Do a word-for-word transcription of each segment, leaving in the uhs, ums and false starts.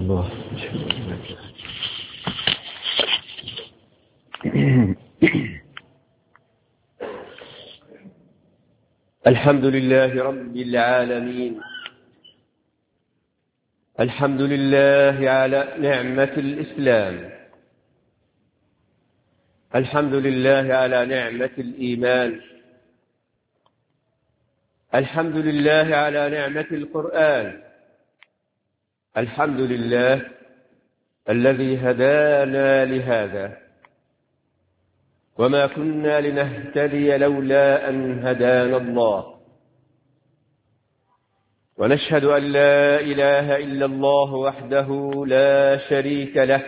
الله. الحمد لله رب العالمين، الحمد لله على نعمة الإسلام، الحمد لله على نعمة الإيمان، الحمد لله على نعمة القرآن، الحمد لله الذي هدانا لهذا وما كنا لنهتدي لولا أن هدانا الله، ونشهد أن لا إله إلا الله وحده لا شريك له،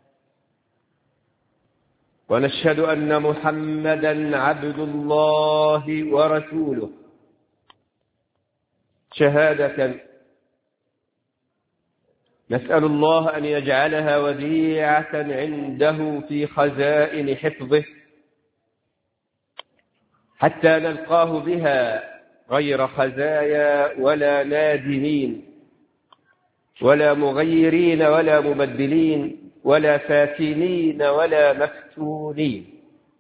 ونشهد أن محمدًا عبد الله ورسوله شهادة نسأل الله أن يجعلها وديعة عنده في خزائن حفظه حتى نلقاه بها غير خزايا ولا نادمين ولا مغيرين ولا مبدلين ولا فاتنين ولا مفتونين.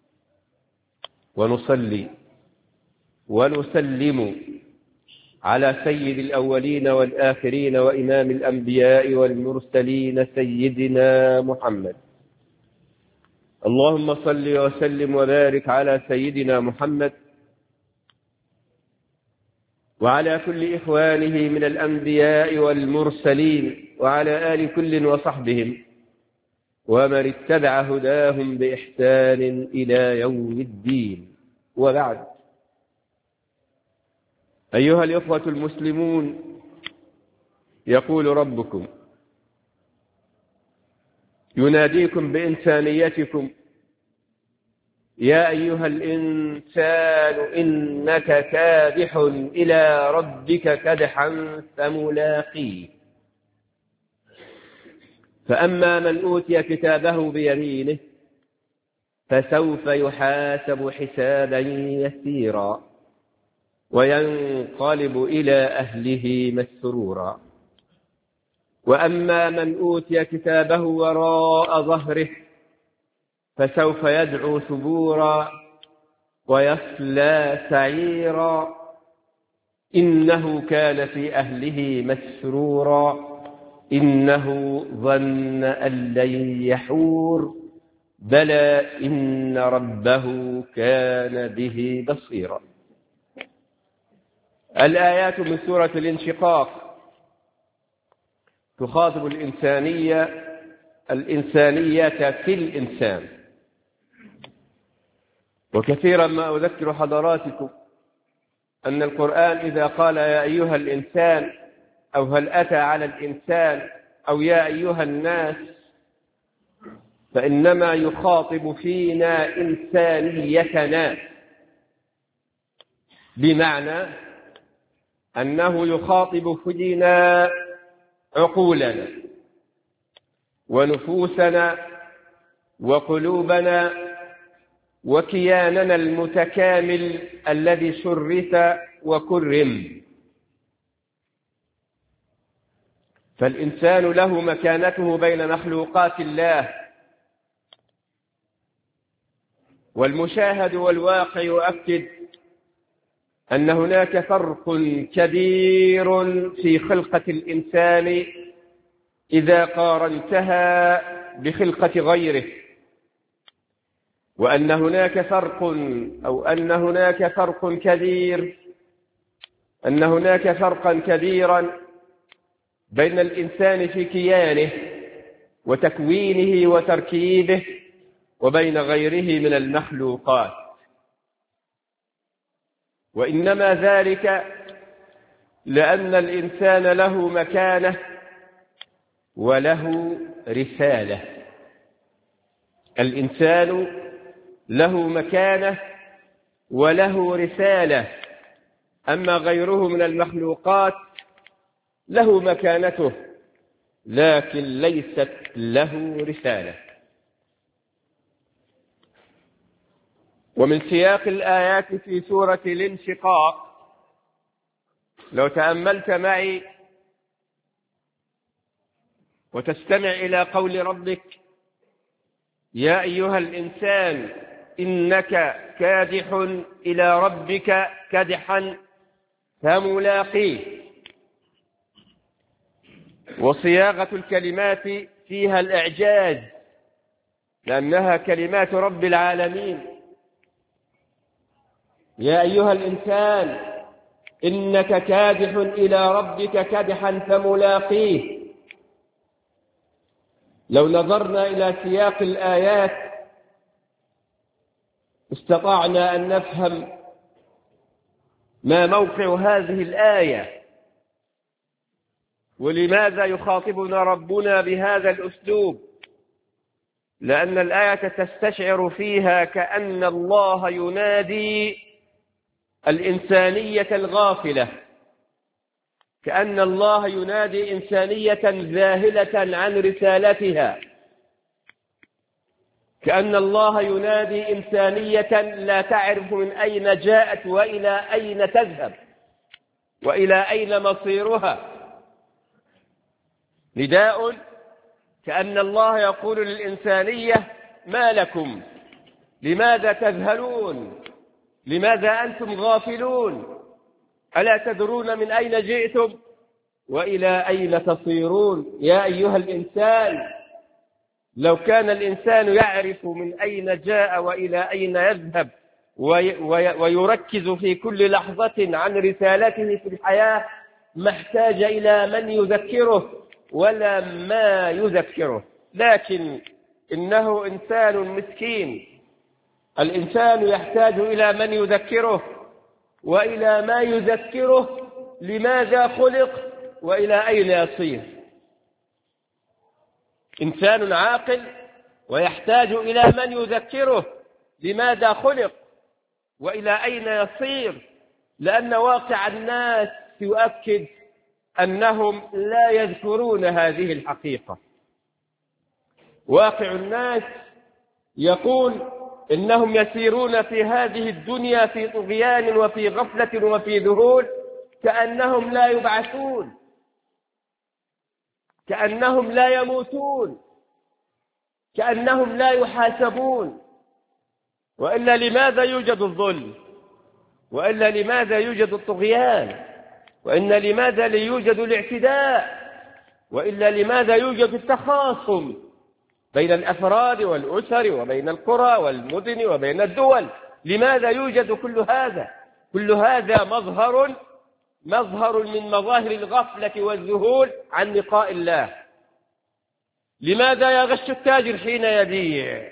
ونصلي ونسلم على سيد الأولين والآخرين وإمام الأنبياء والمرسلين سيدنا محمد. اللهم صل وسلم وبارك على سيدنا محمد وعلى كل إخوانه من الأنبياء والمرسلين وعلى آل كل وصحبهم ومن اتبع هداهم بإحسان إلى يوم الدين. وبعد، أيها الإخوة المسلمون، يقول ربكم يناديكم بإنسانيتكم: يا أيها الإنسان إنك كادح إلى ربك كدحا فملاقيه. فأما من أوتي كتابه بيمينه فسوف يحاسب حسابا يسيرا وينقلب إلى أهله مسرورا. وأما من أوتي كتابه وراء ظهره فسوف يدعو ثبورا ويصلى سعيرا إنه كان في أهله مسرورا إنه ظن أن لن يحور بلى إن ربه كان به بصيرا. الآيات من سورة الانشقاق تخاطب الإنسانية الإنسانية في الإنسان. وكثيرا ما أذكر حضراتكم أن القرآن إذا قال يا أيها الإنسان أو هل أتى على الإنسان أو يا أيها الناس فإنما يخاطب فينا إنسانيتنا، بمعنى أنه يخاطب فينا عقولنا ونفوسنا وقلوبنا وكياننا المتكامل الذي شرف وكرم. فالإنسان له مكانته بين مخلوقات الله، والمشاهد والواقع يؤكد أن هناك فرق كبير في خلقة الإنسان إذا قارنتها بخلقة غيره، وأن هناك فرق أو أن هناك فرق كبير أن هناك فرقا كبيرا بين الإنسان في كيانه وتكوينه وتركيبه وبين غيره من المخلوقات. وإنما ذلك لأن الإنسان له مكانة وله رسالة. الإنسان له مكانة وله رسالة، أما غيره من المخلوقات له مكانته لكن ليست له رسالة. ومن سياق الآيات في سورة الانشقاق لو تأملت معي وتستمع إلى قول ربك: يا أيها الإنسان إنك كادح إلى ربك كدحا فملاقيه. وصياغة الكلمات فيها الإعجاز لأنها كلمات رب العالمين. يا أيها الإنسان إنك كادح إلى ربك كدحا فملاقيه. لو نظرنا إلى سياق الآيات استطعنا أن نفهم ما موقع هذه الآية، ولماذا يخاطبنا ربنا بهذا الأسلوب. لأن الآية تستشعر فيها كأن الله ينادي الإنسانية الغافلة، كأن الله ينادي إنسانية ذاهلة عن رسالتها، كأن الله ينادي إنسانية لا تعرف من أين جاءت وإلى أين تذهب وإلى أين مصيرها. نداء كأن الله يقول للإنسانية: ما لكم؟ لماذا تذهلون؟ لماذا أنتم غافلون؟ ألا تدرون من أين جئتم وإلى أين تصيرون؟ يا أيها الإنسان، لو كان الإنسان يعرف من أين جاء وإلى أين يذهب ويركز في كل لحظة عن رسالته في الحياة ما احتاج إلى من يذكره ولا ما يذكره. لكن إنه إنسان مسكين. الإنسان يحتاج إلى من يذكره وإلى ما يذكره لماذا خلق وإلى أين يصير. إنسان عاقل ويحتاج إلى من يذكره لماذا خلق وإلى أين يصير، لأن واقع الناس يؤكد أنهم لا يذكرون هذه الحقيقة. واقع الناس يقول إنهم يسيرون في هذه الدنيا في طغيان وفي غفلة وفي ذهول، كأنهم لا يبعثون، كأنهم لا يموتون، كأنهم لا يحاسبون. وإلا لماذا يوجد الظلم؟ وإلا لماذا يوجد الطغيان؟ وإن لماذا يوجد الاعتداء؟ وإلا لماذا يوجد التخاصم بين الأفراد والأسر وبين القرى والمدن وبين الدول؟ لماذا يوجد كل هذا؟ كل هذا مظهر مظهر من مظاهر الغفلة والذهول عن لقاء الله. لماذا يغش التاجر حين يبيع؟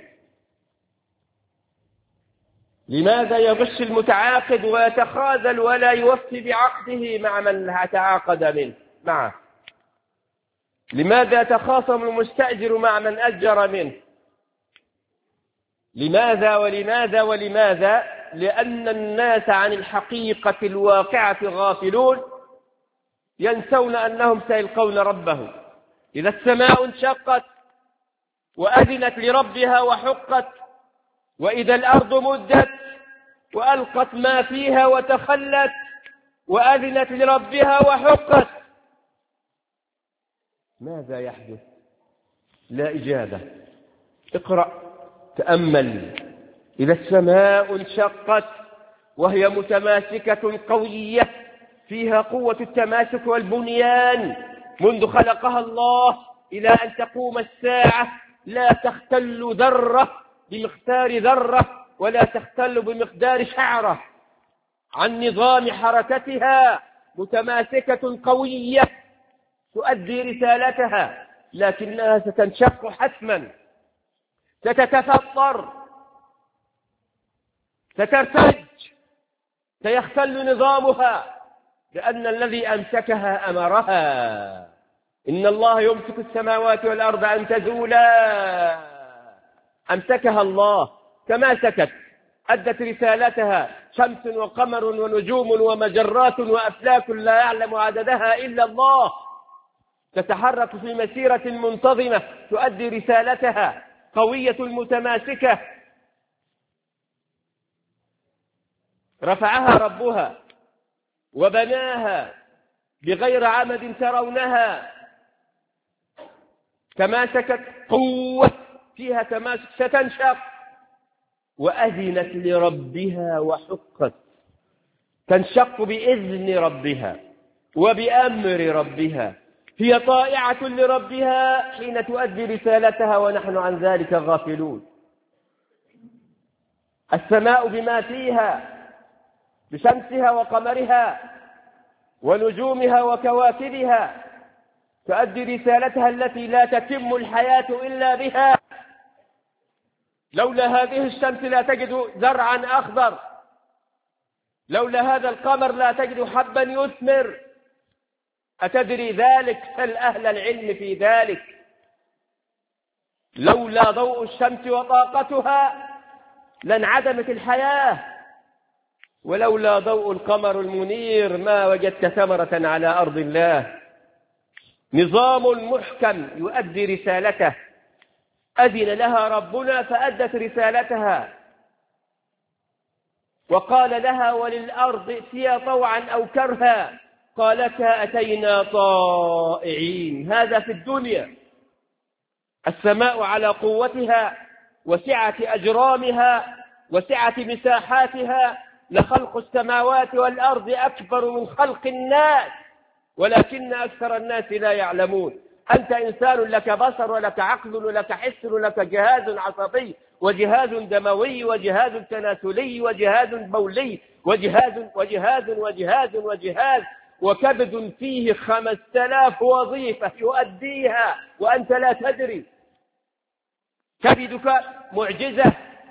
لماذا يغش المتعاقد ويتخاذل ولا يوفي بعقده مع من تعاقد منه معه؟ لماذا يتخاصم المستأجر مع من أجر منه؟ لماذا ولماذا ولماذا؟ لأن الناس عن الحقيقة الواقعة غافلون، ينسون أنهم سيلقون ربهم. إذا السماء انشقت وأذنت لربها وحقت، وإذا الأرض مدت وألقت ما فيها وتخلت وأذنت لربها وحقت، ماذا يحدث؟ لا إجابة. اقرأ، تأمل. إذا السماء انشقت وهي متماسكة قوية فيها قوة التماسك والبنيان منذ خلقها الله إلى أن تقوم الساعة، لا تختل ذرة بمقدار ذرة ولا تختل بمقدار شعرة عن نظام حركتها، متماسكة قوية تؤدي رسالتها، لكنها ستنشق حتما، ستتفطر، سترتج، سيختل نظامها، لأن الذي أمسكها أمرها. إن الله يمسك السماوات والأرض أن تزولا، أمسكها الله كما سكت، أدت رسالتها. شمس وقمر ونجوم ومجرات وأفلاك لا يعلم عددها إلا الله، تتحرك في مسيرة منتظمة تؤدي رسالتها، قوية متماسكة. رفعها ربها وبناها بغير عمد ترونها، تماسكت قوة فيها تماسك ستنشق. وأذنت لربها وحقت، تنشق بإذن ربها وبأمر ربها، هي طائعة لربها حين تؤدي رسالتها ونحن عن ذلك غافلون. السماء بما فيها بشمسها وقمرها ونجومها وكواكبها تؤدي رسالتها التي لا تتم الحياة إلا بها. لولا هذه الشمس لا تجد زرعا أخضر، لولا هذا القمر لا تجد حبا يثمر. أتدري ذلك؟ سل أهل العلم في ذلك. لولا ضوء الشمس وطاقتها لانعدمت الحياة، ولولا ضوء القمر المنير ما وجدت ثمرة على أرض الله. نظام محكم يؤدي رسالته، أذن لها ربنا فأدت رسالتها، وقال لها وللأرض ائتيا طوعا أو كرها قالتا أتينا طائعين. هذا في الدنيا. السماء على قوتها وسعة أجرامها وسعة مساحاتها لخلق السماوات والأرض أكبر من خلق الناس، ولكن أكثر الناس لا يعلمون. أنت إنسان لك بصر ولك عقل ولك حس ولك جهاز عصبي وجهاز دموي وجهاز تناسلي وجهاز بولي وجهاز وجهاز وجهاز وجهاز وكبد فيه خمسة آلاف وظيفة يؤديها وأنت لا تدري. كبدك معجزة،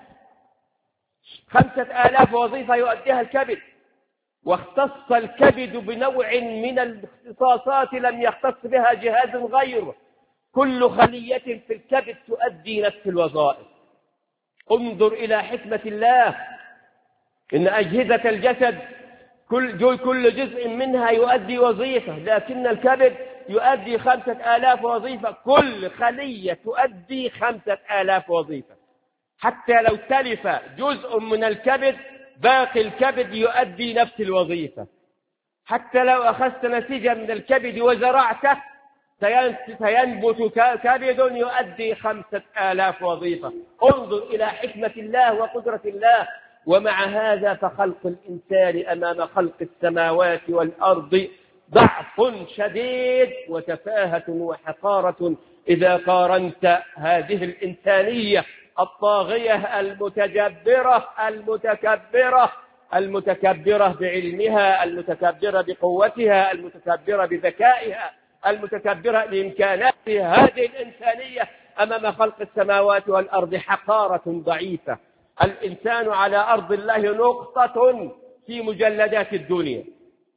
خمسة آلاف وظيفة يؤديها الكبد. واختص الكبد بنوع من الاختصاصات لم يختص بها جهاز غيره. كل خلية في الكبد تؤدي نفس الوظائف. انظر إلى حكمة الله، إن أجهزة الجسد كل كل جزء منها يؤدي وظيفة، لكن الكبد يؤدي خمسة آلاف وظيفة. كل خلية تؤدي خمسة آلاف وظيفة. حتى لو تلف جزء من الكبد باقي الكبد يؤدي نفس الوظيفة. حتى لو أخذت نسيجا من الكبد وزرعته سينبت كبد يؤدي خمسة آلاف وظيفة. انظر إلى حكمة الله وقدرة الله. ومع هذا فخلق الإنسان أمام خلق السماوات والأرض ضعف شديد وتفاهة وحقارة إذا قارنت هذه الإنسانية الطاغية المتجبرة المتكبرة المتكبرة بعلمها، المتكبرة بقوتها، المتكبرة بذكائها، المتكبرة بإمكاناتها. هذه الإنسانية أمام خلق السماوات والأرض حقارة ضعيفة. الإنسان على أرض الله نقطة في مجلدات الدنيا.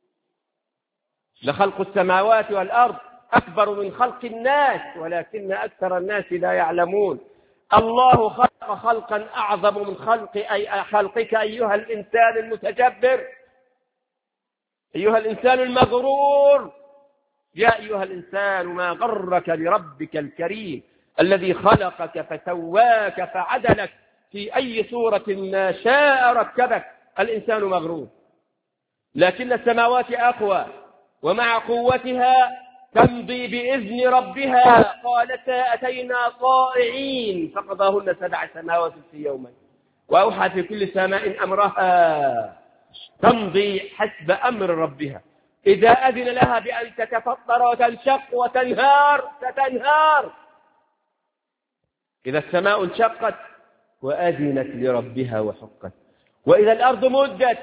لخلق السماوات والأرض أكبر من خلق الناس، ولكن أكثر الناس لا يعلمون. الله خلق خلقا أعظم من خلق أي خلقك أيها الإنسان المتجبر، أيها الإنسان المغرور. يا أيها الإنسان ما غرك بربك الكريم الذي خلقك فسواك فعدلك في أي صورة ما شاء ركبك. الإنسان مغرور، لكن السماوات أقوى، ومع قوتها تمضي بإذن ربها. قالتا أتينا طائعين فقضاهن سبع سماوات في يومين وأوحى في كل سماء أمرها. تمضي حسب أمر ربها. إذا أذن لها بأن تتفطر وتنشق وتنهار ستنهار. إذا السماء انشقت وأذنت لربها وحقت. وإذا الأرض مدت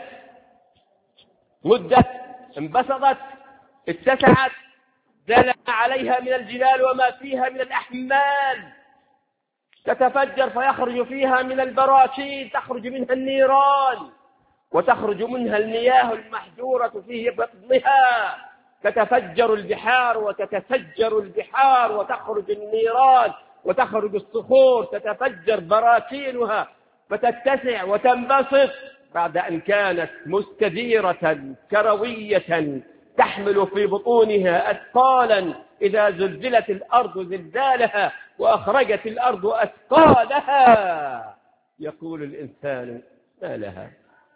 مدت انبسطت اتسعت زال عليها من الجبال وما فيها من الأحمال، تتفجر فيخرج فيها من البراكين، تخرج منها النيران وتخرج منها المياه المحجورة في بطنها. تتفجر البحار وتتفجر البحار وتخرج النيران وتخرج الصخور، تتفجر براكينها فتتسع وتنبسط بعد أن كانت مستديرة كروية تحمل في بطونها أثقالا. إذا زلزلت الأرض زلزالها وأخرجت الأرض أثقالها يقول الإنسان ما لها.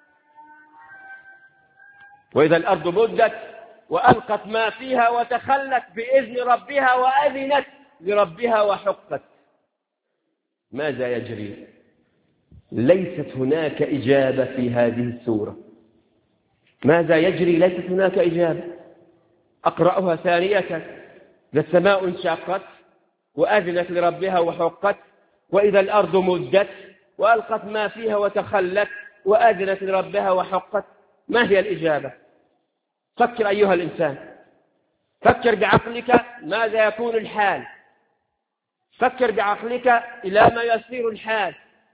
وإذا الأرض مدت وألقت ما فيها وتخلت بإذن ربها وأذنت لربها وحقت. ماذا يجري؟ ليست هناك إجابة في هذه السورة. ماذا يجري؟ ليست هناك إجابة. أقرأها ثانية. إذا السماء انشقت وأذنت لربها وحقت، وإذا الأرض مدت وألقت ما فيها وتخلت وأذنت لربها وحقت. ما هي الإجابة؟ فكر أيها الإنسان، فكر بعقلك ماذا يكون الحال، فكر بعقلك إلى ما يصير الحال،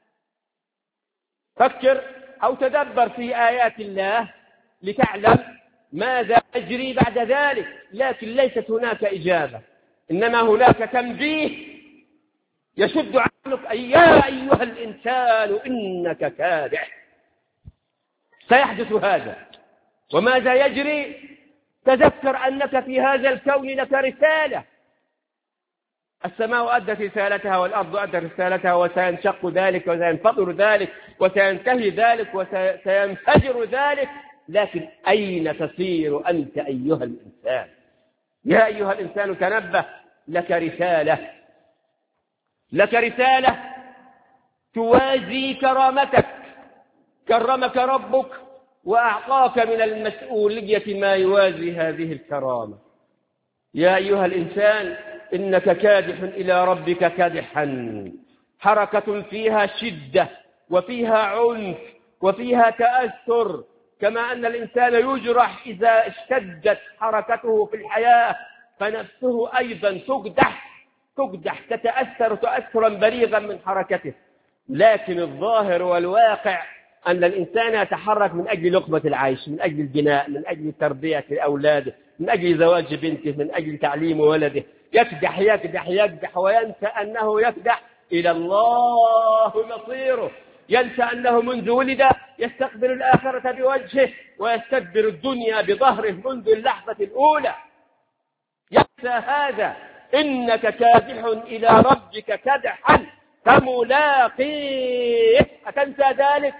فكر أو تدبر في آيات الله لتعلم ماذا يجري بعد ذلك. لكن ليست هناك إجابة، إنما هناك تنبيه يشد عقلك: أي يا أيها الإنسان إنك كادح. سيحدث هذا. وماذا يجري؟ تذكر أنك في هذا الكون لك رسالة. السماء أدت رسالتها والأرض أدت رسالتها، وسينشق ذلك وسينفطر ذلك وسينتهي ذلك وسينفجر ذلك. لكن أين تسير أنت أيها الإنسان؟ يا أيها الإنسان تنبه، لك رسالة، لك رسالة توازي كرامتك. كرمك ربك وأعطاك من المسؤولية ما يوازي هذه الكرامة. يا أيها الإنسان إنك كادح إلى ربك كدحا. حركة فيها شدة وفيها عنف وفيها تأثر، كما أن الإنسان يجرح إذا اشتدت حركته في الحياة، فنفسه أيضا تقدح تقدح تتأثر تأثرا بليغا من حركته. لكن الظاهر والواقع أن الإنسان يتحرك من أجل لقمة العيش، من أجل البناء، من أجل تربية أولاده، من أجل زواج بنته، من أجل تعليم ولده. يكدح يكدح يكدح وينسى أنه يكدح إلى الله مصيره. ينسى أنه منذ ولد يستقبل الآخرة بوجهه ويستدبر الدنيا بظهره منذ اللحظة الأولى. ينسى هذا. إنك كادح إلى ربك كدحا فملاقيه. أتنسى ذلك؟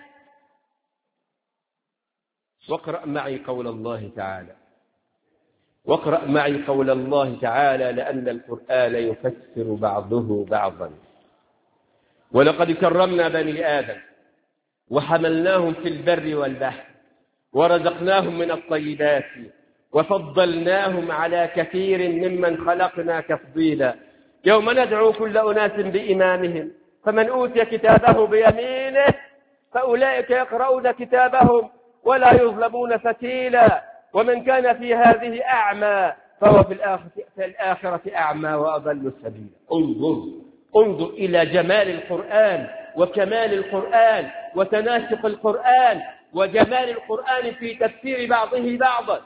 واقرأ معي قول الله تعالى، واقرأ معي قول الله تعالى: لأن القرآن يفسر بعضه بعضا. ولقد كرمنا بني آدم وحملناهم في البر والبحر ورزقناهم من الطيبات وفضلناهم على كثير ممن خلقنا تفضيلا. يوم ندعو كل أناس بإمامهم فمن أوتي كتابه بيمينه فأولئك يقرؤون كتابهم ولا يظلمون فتيلا. ومن كان في هذه أعمى فهو في الآخرة أعمى وأضل سبيلا. انظر انظر إلى جمال القرآن وكمال القرآن وتناسق القرآن وجمال القرآن في تفسير بعضه بعضا.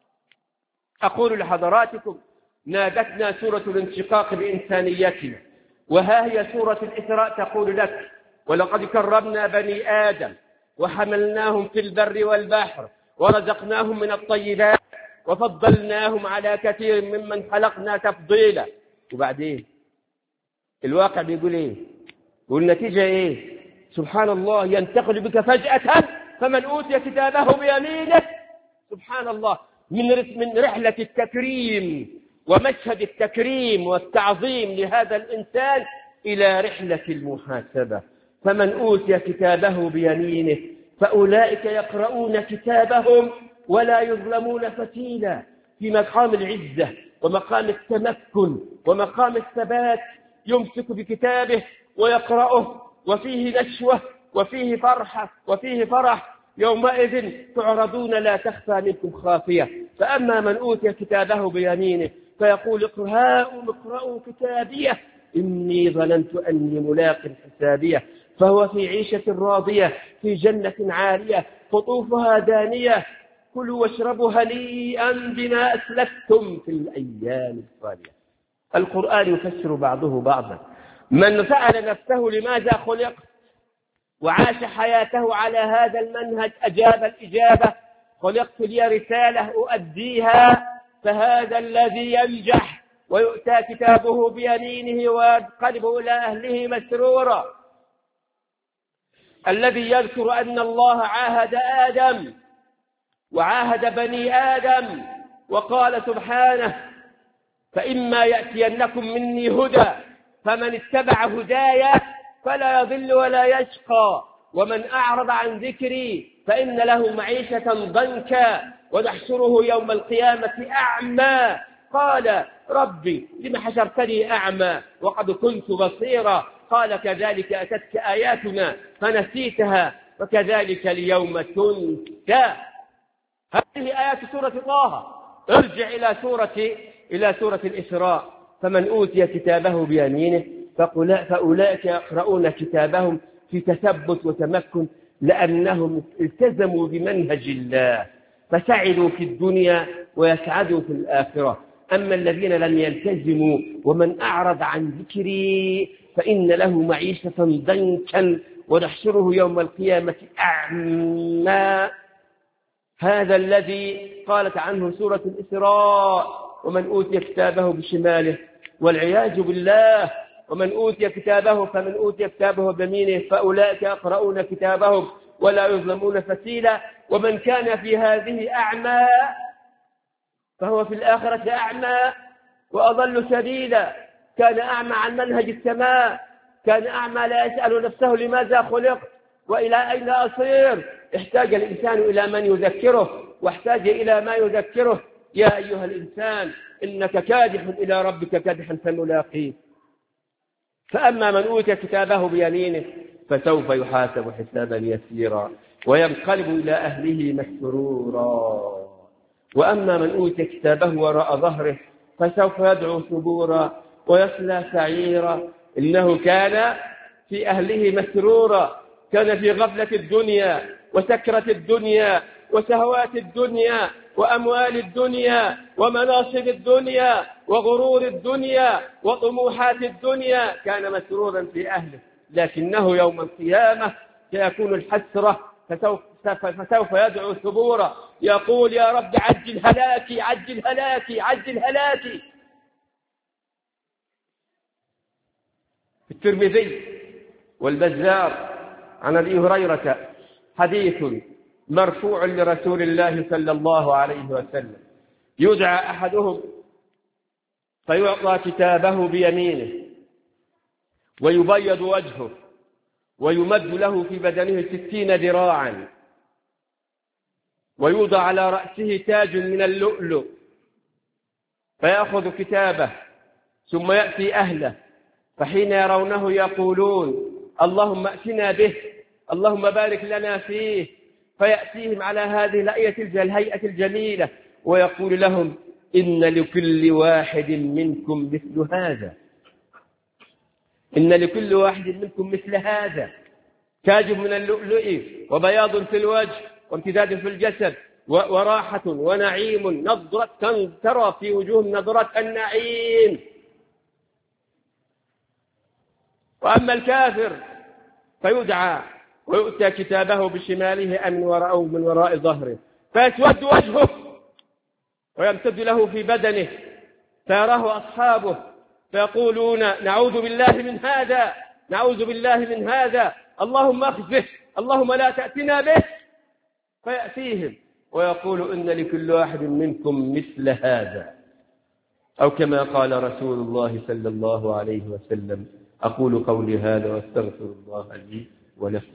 أقول لحضراتكم: نادتنا سورة الانشقاق بإنسانيتنا، وها هي سورة الإسراء تقول لك: ولقد كرمنا بني آدم وحملناهم في البر والبحر ورزقناهم من الطيبات وفضلناهم على كثير ممن خلقنا تفضيلا. وبعدين الواقع بيقول ايه؟ والنتيجة ايه؟ سبحان الله، ينتقل بك فجأة فمن أوتي كتابه بيمينه. سبحان الله، من من رحلة التكريم ومشهد التكريم والتعظيم لهذا الإنسان إلى رحلة المحاسبة. فمن أوتي كتابه بيمينه فأولئك يقرؤون كتابهم ولا يظلمون فتيلا. في مقام العزة ومقام التمكن ومقام الثبات يمسك بكتابه ويقرأه، وفيه نشوة وفيه فرحة وفيه فرح. يومئذ تعرضون لا تخفى منكم خافية. فأما من أوتي كتابه بيمينه فيقول: اقرأوا اقرأوا كتابيه إني ظننت أني ملاق حسابيه. فهو في عيشة راضية في جنة عالية قطوفها دانية. كلوا واشربوا هنيئا بما أسلفتم في الأيام الخالية. القرآن يفسر بعضه بعضا. من سأل نفسه لماذا خلق وعاش حياته على هذا المنهج أجاب الإجابة: خلقت لي رسالة أؤديها. فهذا الذي ينجح ويؤتى كتابه بيمينه وينقلب إلى أهله مسرورا، الذي يذكر أن الله عاهد آدم وعاهد بني آدم وقال سبحانه: فإما يأتينكم مني هدى فمن اتبع هدايا فلا يضل ولا يشقى ومن أعرض عن ذكري فإن له معيشة ضنكا ونحشره يوم القيامة أعمى قال ربي لم حشرتني أعمى وقد كنت بصيرا قال كذلك أتتك آياتنا فنسيتها وكذلك اليوم تنسى. هذه آيات سورة طه. ارجع إلى سورة إلى سورة الإسراء فمن أوتي كتابه بيمينه فأولئك يقرؤون كتابهم في تثبت وتمكن لأنهم التزموا بمنهج الله فسعدوا في الدنيا ويسعدوا في الآخرة. أما الذين لم يلتزموا ومن أعرض عن ذكري فإن له معيشة ضنكا ونحشره يوم القيامة أعمى. هذا الذي قالت عنه سورة الإسراء ومن أوتي كتابه بشماله والعياذ بالله. ومن أوتي كتابه فمن أوتي كتابه بيمينه فأولئك يقرؤون كتابهم ولا يظلمون فتيلا. ومن كان في هذه أعمى فهو في الآخرة أعمى وأضل سبيلا. كان أعمى عن منهج السماء، كان أعمى لا يسأل نفسه لماذا خلقت وإلى أين أصير. احتاج الإنسان إلى من يذكره واحتاج إلى ما يذكره. يا أيها الإنسان إنك كادح إلى ربك كادحا فملاقيه. فأما من أوتي كتابه بيمينه فسوف يحاسب حسابا يسيرا وينقلب إلى أهله مسرورا. وأما من أوتي كتابه وراء ظهره فسوف يدعو ثبورا ويصلى سعيرا إنه كان في أهله مسرورا. كان في غفلة الدنيا وسكرة الدنيا وشهوات الدنيا وأموال الدنيا ومناصب الدنيا وغرور الدنيا وطموحات الدنيا. كان مسرورا في أهله لكنه يوم القيامة سيكون الحسرة فسوف, فسوف يدعو ثبورا يقول يا رب عجل هلاكي عجل هلاكي عجل هلاكي. الترمذي والبزار عن أبي هريرة حديث مرفوع لرسول الله صلى الله عليه وسلم يدعى أحدهم فيعطى كتابه بيمينه ويبيض وجهه ويمد له في بدنه ستين ذراعا ويوضع على رأسه تاج من اللؤلؤ فيأخذ كتابه ثم يأتي أهله فحين يرونه يقولون اللهم ائتنا به اللهم بارك لنا فيه فيأتيهم على هذه الهيئة الجميلة ويقول لهم إن لكل واحد منكم مثل هذا إن لكل واحد منكم مثل هذا تاج من اللؤلؤ وبياض في الوجه وامتداد في الجسد وراحة ونعيم نظرة ترى في وجوه نظرة النعيم. وأما الكافر فيدعى ويؤتى كتابه بشماله أم من وراءه من وراء ظهره فيسود وجهه ويمتد له في بدنه فيراه أصحابه فيقولون نعوذ بالله من هذا نعوذ بالله من هذا اللهم اخزه اللهم لا تأتنا به. فيأتيهم ويقول إن لكل واحد منكم مثل هذا أو كما قال رسول الله صلى الله عليه وسلم. أقول قولي هذا واستغفر الله لي ولكم.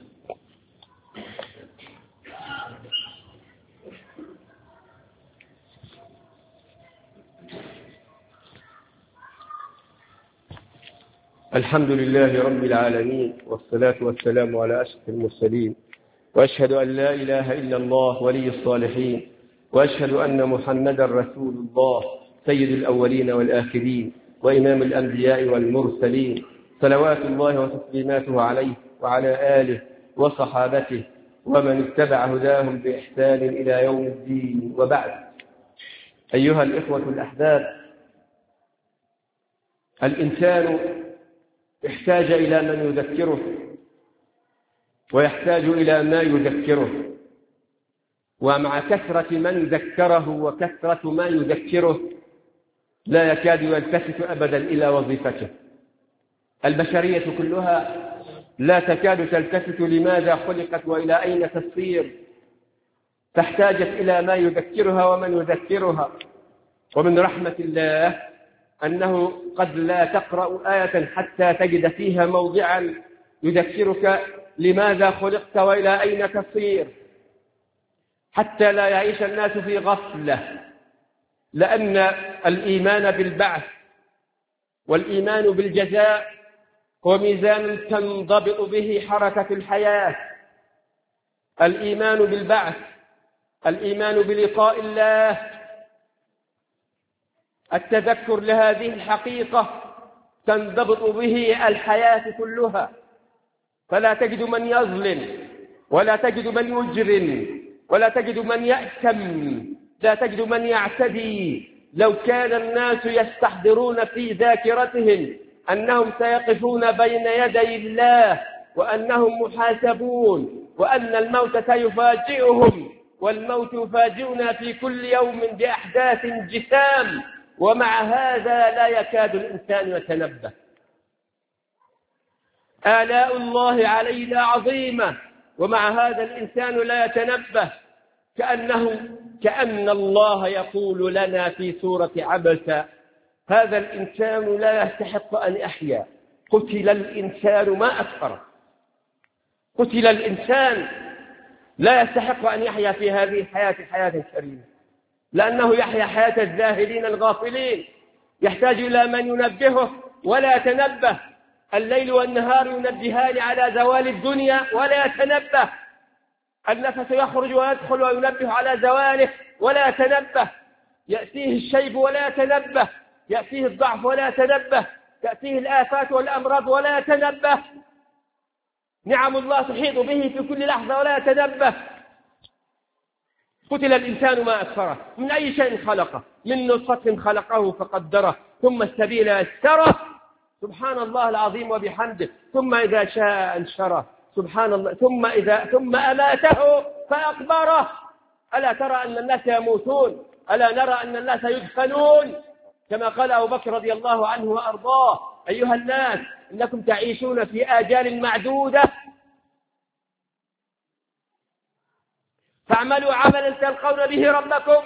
الحمد لله رب العالمين والصلاة والسلام على أشرف المرسلين وأشهد أن لا إله إلا الله ولي الصالحين وأشهد أن محمدا رسول الله سيد الأولين والآخرين وإمام الأنبياء والمرسلين صلوات الله وتسليماته عليه وعلى آله وصحابته ومن اتبع هداهم بإحسان إلى يوم الدين. وبعد أيها الإخوة الأحباب الإنسان يحتاج إلى من يذكره ويحتاج إلى ما يذكره ومع كثرة من ذكره وكثرة ما يذكره لا يكاد يلتفت أبدا إلى وظيفته. البشرية كلها لا تكاد تلتفت لماذا خلقت وإلى أين تصير فاحتاجت إلى ما يذكرها ومن يذكرها. ومن رحمة الله أنه قد لا تقرأ آية حتى تجد فيها موضعا يذكرك لماذا خلقت وإلى أين تصير، حتى لا يعيش الناس في غفلة. لأن الإيمان بالبعث والإيمان بالجزاء هو ميزان تنضبط به حركة الحياة. الإيمان بالبعث، الإيمان بلقاء الله، التذكر لهذه الحقيقة تنضبط به الحياة كلها. فلا تجد من يظلم، ولا تجد من يجرم، ولا تجد من يأثم، لا تجد من يعتدي. لو كان الناس يستحضرون في ذاكرتهم أنهم سيقفون بين يدي الله، وأنهم محاسبون، وأن الموت سيفاجئهم، والموت يفاجئنا في كل يوم بأحداث جسام، ومع هذا لا يكاد الإنسان يتنبه. آلاء الله علينا عظيمة، ومع هذا الإنسان لا يتنبه. كأنه كأن الله يقول لنا في سورة عبس: هذا الإنسان لا يستحق أن أحيا، قتل الإنسان ما أكفره. قتل الإنسان لا يستحق أن يحيا في هذه الحياة حياة كريمة، لأنه يحيا حياة الزاهدين الغافلين، يحتاج إلى من ينبهه ولا يتنبه. الليل والنهار ينبهان على زوال الدنيا ولا يتنبه. النفس يخرج ويدخل وينبه على زواله ولا يتنبه. يأتيه الشيب ولا يتنبه، يأتيه الضعف ولا يتنبه، تأتيه الآفات والأمراض ولا يتنبه. نعم الله تحيط به في كل لحظة ولا يتنبه. قتل الإنسان ما أكفره. من أي شيء خلقه؟ من نطفة خلقه فقدره، ثم السبيل يسره، سبحان الله العظيم وبحمده، ثم إذا شاء أنشره، سبحان الله، ثم إذا ثم أماته فأقبره. ألا ترى أن الناس يموتون؟ ألا نرى أن الناس يدفنون؟ كما قال أبو بكر رضي الله عنه وأرضاه: أيها الناس إنكم تعيشون في آجال معدودة، فاعملوا عملا تلقون به ربكم،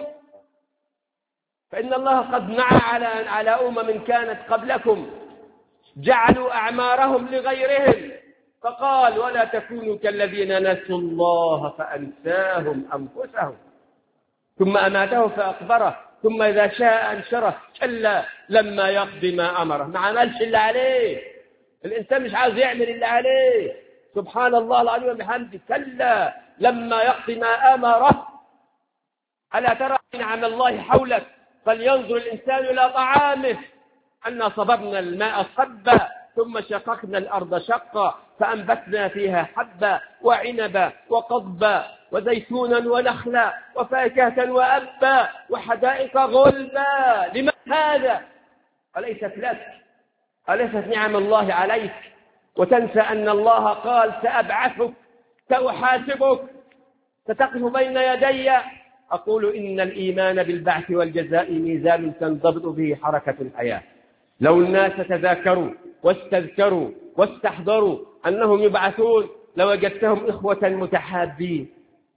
فإن الله قد نعى على على أمم كانت قبلكم جعلوا أعمارهم لغيرهم، فقال: ولا تكونوا كالذين نسوا الله فأنساهم أنفسهم، ثم أماته فأقبره، ثم إذا شاء أنشره. كلا لما يقضي ما أمره. ما عملش اللي عليه. الإنسان مش عاوز يعمل اللي عليه. سبحان الله العظيم وبحمده. كلا لما يقضي ما أمره. ألا ترى نعم الله حولك؟ فلينظر الإنسان إلى طعامه. أنا صببنا الماء صبا، ثم شققنا الأرض شقا، فأنبتنا فيها حبا وعنبا وقضبا وزيتونا ونخلا وفاكهة وأبا وحدائق غلبا. لمن هذا؟ أليست لك؟ أليست نعم الله عليك؟ وتنسى أن الله قال: سأبعثك، سأحاسبك، ستقف بين يدي. أقول إن الإيمان بالبعث والجزاء ميزان تنضبط به حركة الحياة. لو الناس تذاكروا واستذكروا واستحضروا أنهم يبعثون لوجدتهم إخوة متحابين،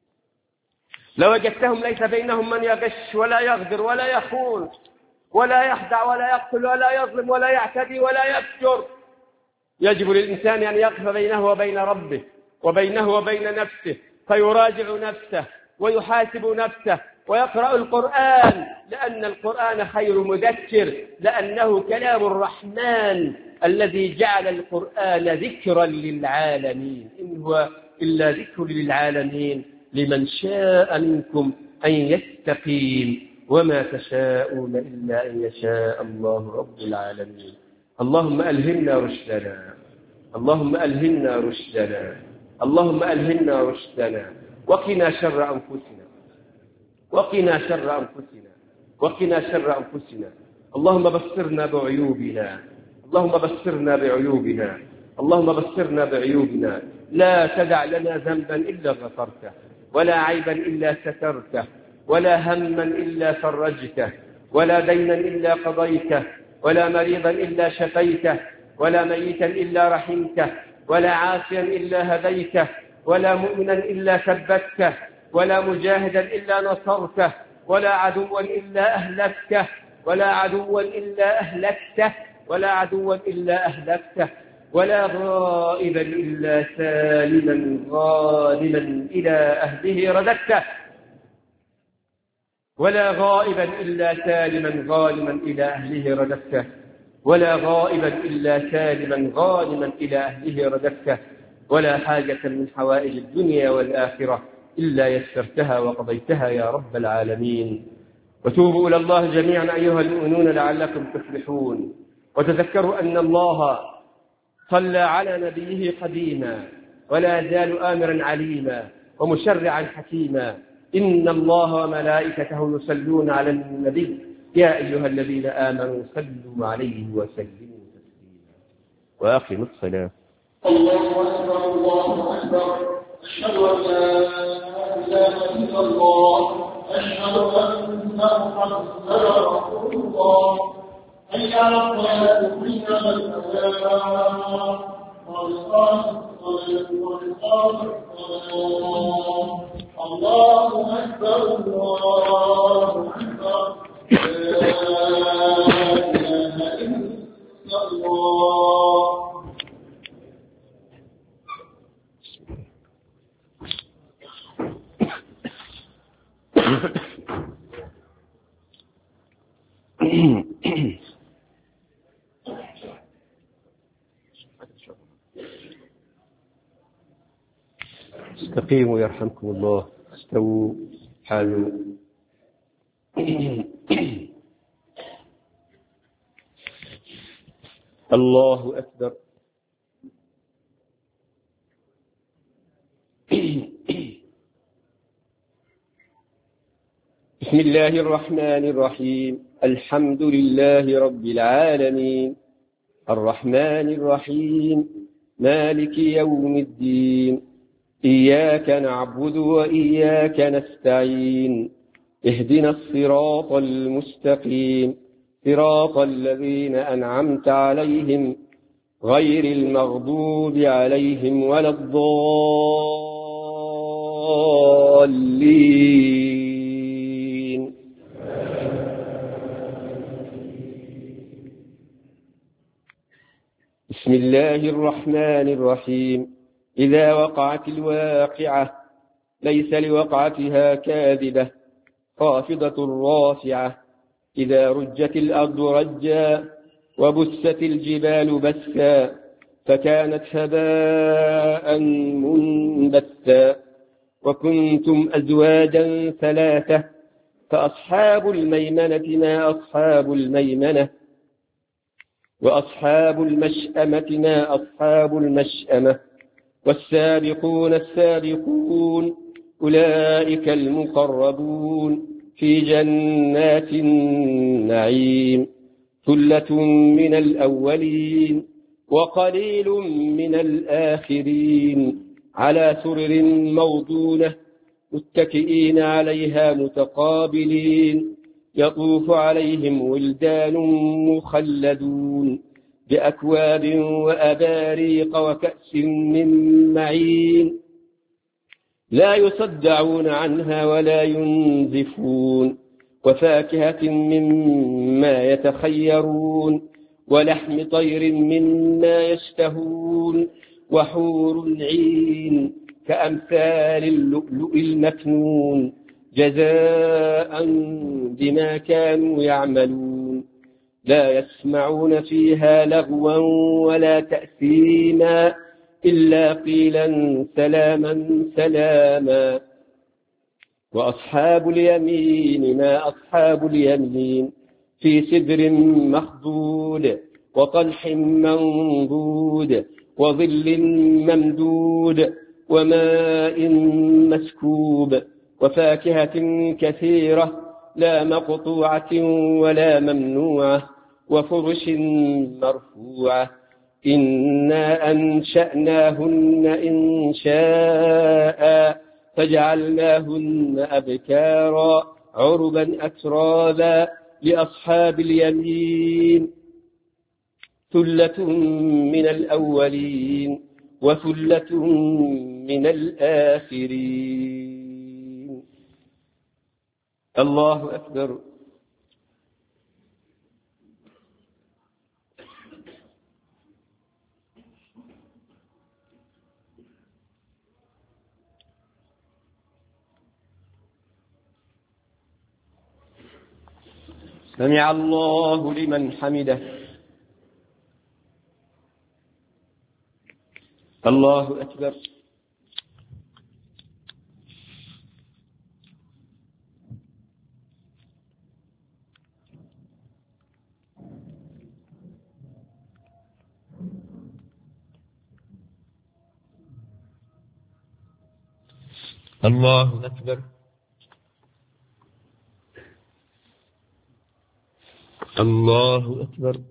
لوجدتهم ليس بينهم من يغش ولا يغدر ولا يخون ولا يخدع ولا يقتل ولا يظلم ولا يعتدي ولا يفجر. يجب للإنسان أن يقف بينه وبين ربه وبينه وبين نفسه، فيراجع نفسه ويحاسب نفسه ويقرأ القرآن، لأن القرآن خير مذكر، لأنه كلام الرحمن الذي جعل القرآن ذكرا للعالمين. إن هو إلا ذكر للعالمين لمن شاء منكم أن يستقيم، وما تشاءون إلا أن يشاء الله رب العالمين. اللهم ألهمنا رشدنا، اللهم ألهمنا رشدنا، اللهم ألهمنا رشدنا، وقنا شر أنفسنا، وقنا شر أنفسنا، وقنا شر أنفسنا. اللهم بصرنا بعيوبنا، اللهم بصرنا بعيوبنا، اللهم بصرنا بعيوبنا. لا تدع لنا ذنبا إلا غفرته، ولا عيبا إلا سترته، ولا هما إلا فرجته، ولا دينا إلا قضيته، ولا مريضا إلا شفيته، ولا ميتا إلا رحمته، ولا عاصيا إلا هديته، ولا مؤمنا إلا ثبته، ولا مجاهدا إلا نصرته، ولا عدوا إلا أهلكته، ولا عدوا إلا أهلكته ولا عدوا إلا أهلكته ولا غائبا إلا سالما غانما إلى أهله رددته ولا غائبا إلا سالما غانما إلى أهله رددته ولا غائبا إلا سالما غانما إلى أهله رددته ولا حاجة من حوائج الدنيا والآخرة إلا يسرتها وقضيتها يا رب العالمين. وتوبوا إلى الله جميعا أيها المؤمنون لعلكم تفلحون، وتذكروا أن الله صلى على نبيه قديما ولا يزال آمرا عليما ومشرعا حكيما. إن الله وملائكته يصلون على النبي يا أيها الذين آمنوا صلوا عليه وسلموا تسليما. وأقم الصلاة. الله أكبر الله أكبر. أشهد أن لا إله إلا الله. أشهد أن محمدا رسول الله. حي على الصلاة حي على الفلاح قد قامت الصلاة قد قامت الصلاة. الله أكبر الله أكبر. لا إله إلا الله. استقيموا يرحمكم الله. استووا حالوا. الله أكبر. بسم الله الرحمن الرحيم. الحمد لله رب العالمين الرحمن الرحيم مالك يوم الدين. إياك نعبد وإياك نستعين. اهدنا الصراط المستقيم صراط الذين أنعمت عليهم غير المغضوب عليهم ولا الضالين. بسم الله الرحمن الرحيم. إذا وقعت الواقعة ليس لوقعتها كاذبة خافضة رافعة. إذا رجت الأرض رجا وبست الجبال بسا فكانت هباء منبثا. وكنتم أزواجا ثلاثة فأصحاب الميمنة ما أصحاب الميمنة وأصحاب المشأمة ما أصحاب المشأمة. والسابقون السابقون أولئك المقربون في جنات النعيم. ثلة من الأولين وقليل من الآخرين على سرر موضونة متكئين عليها متقابلين. يطوف عليهم ولدان مخلدون بأكواب وأباريق وكأس من معين لا يصدعون عنها ولا ينزفون. وفاكهة مما يتخيرون ولحم طير مما يشتهون. وحور عين كأمثال اللؤلؤ المكنون جزاء بما كانوا يعملون. لا يسمعون فيها لغوا ولا تأثيما إلا قيلا سلاما سلاما. وأصحاب اليمين ما أصحاب اليمين في سدر مخضود وطلح منضود وظل ممدود وماء مسكوب. وفاكهة كثيرة لا مقطوعة ولا ممنوعة وفرش مرفوعة. إنا أنشأناهن إنشاء فجعلناهن أبكارا عربا أترابا لأصحاب اليمين. ثلة من الأولين وثلة من الآخرين. الله أكبر. سمع الله لمن حمده. الله أكبر. الله أكبر. الله أكبر.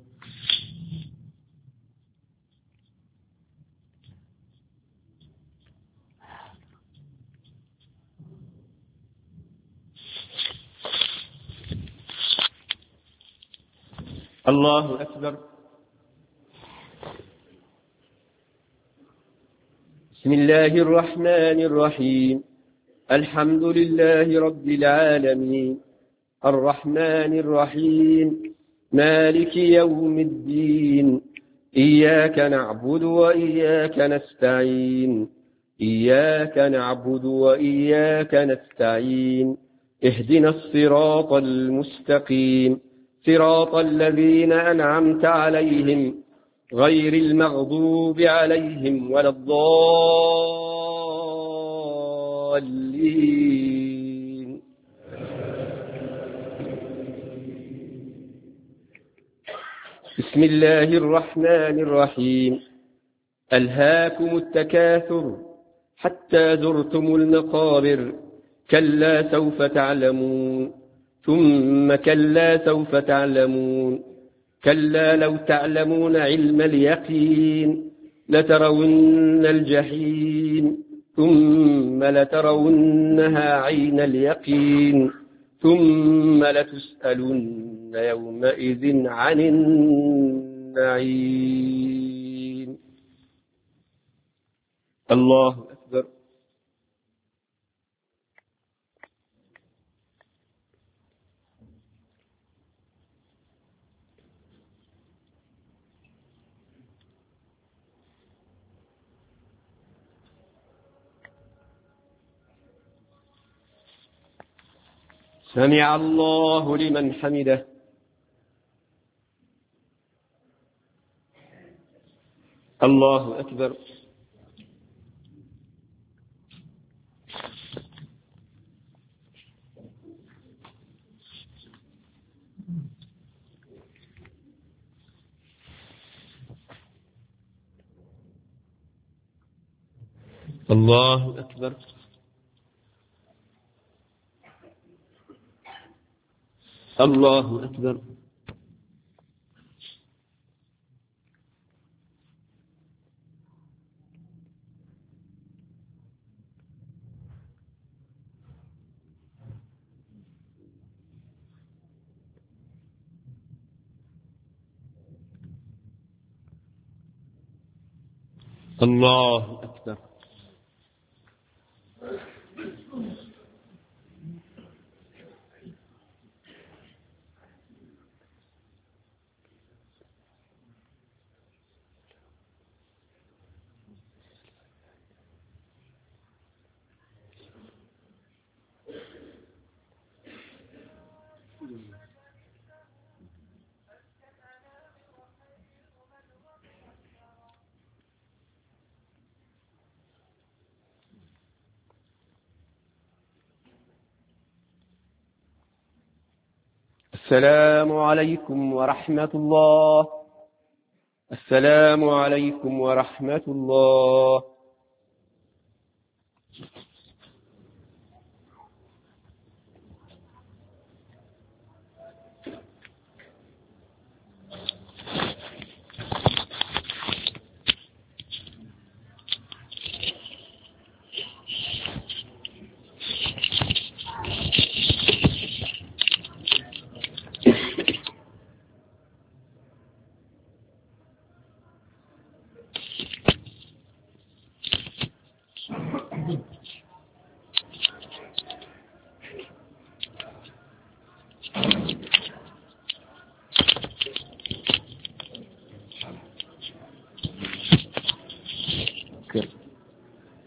الله أكبر. بسم الله الرحمن الرحيم. الحمد لله رب العالمين الرحمن الرحيم مالك يوم الدين. إياك نعبد وإياك نستعين. إياك نعبد وإياك نستعين. اهدنا الصراط المستقيم صراط الذين أنعمت عليهم غير المغضوب عليهم ولا الضالين. بسم الله الرحمن الرحيم. ألهاكم التكاثر حتى زرتم المقابر كلا سوف تعلمون ثم كلا سوف تعلمون كلا لو تعلمون علم اليقين لترون الجحيم ثم لترونها عين اليقين ثم لتسألن يومئذ عن النعيم. الله أكبر. سمع الله لمن حمده. الله أكبر. الله أكبر. الله أكبر. الله أكبر. السلام عليكم ورحمة الله. السلام عليكم ورحمة الله. Okay.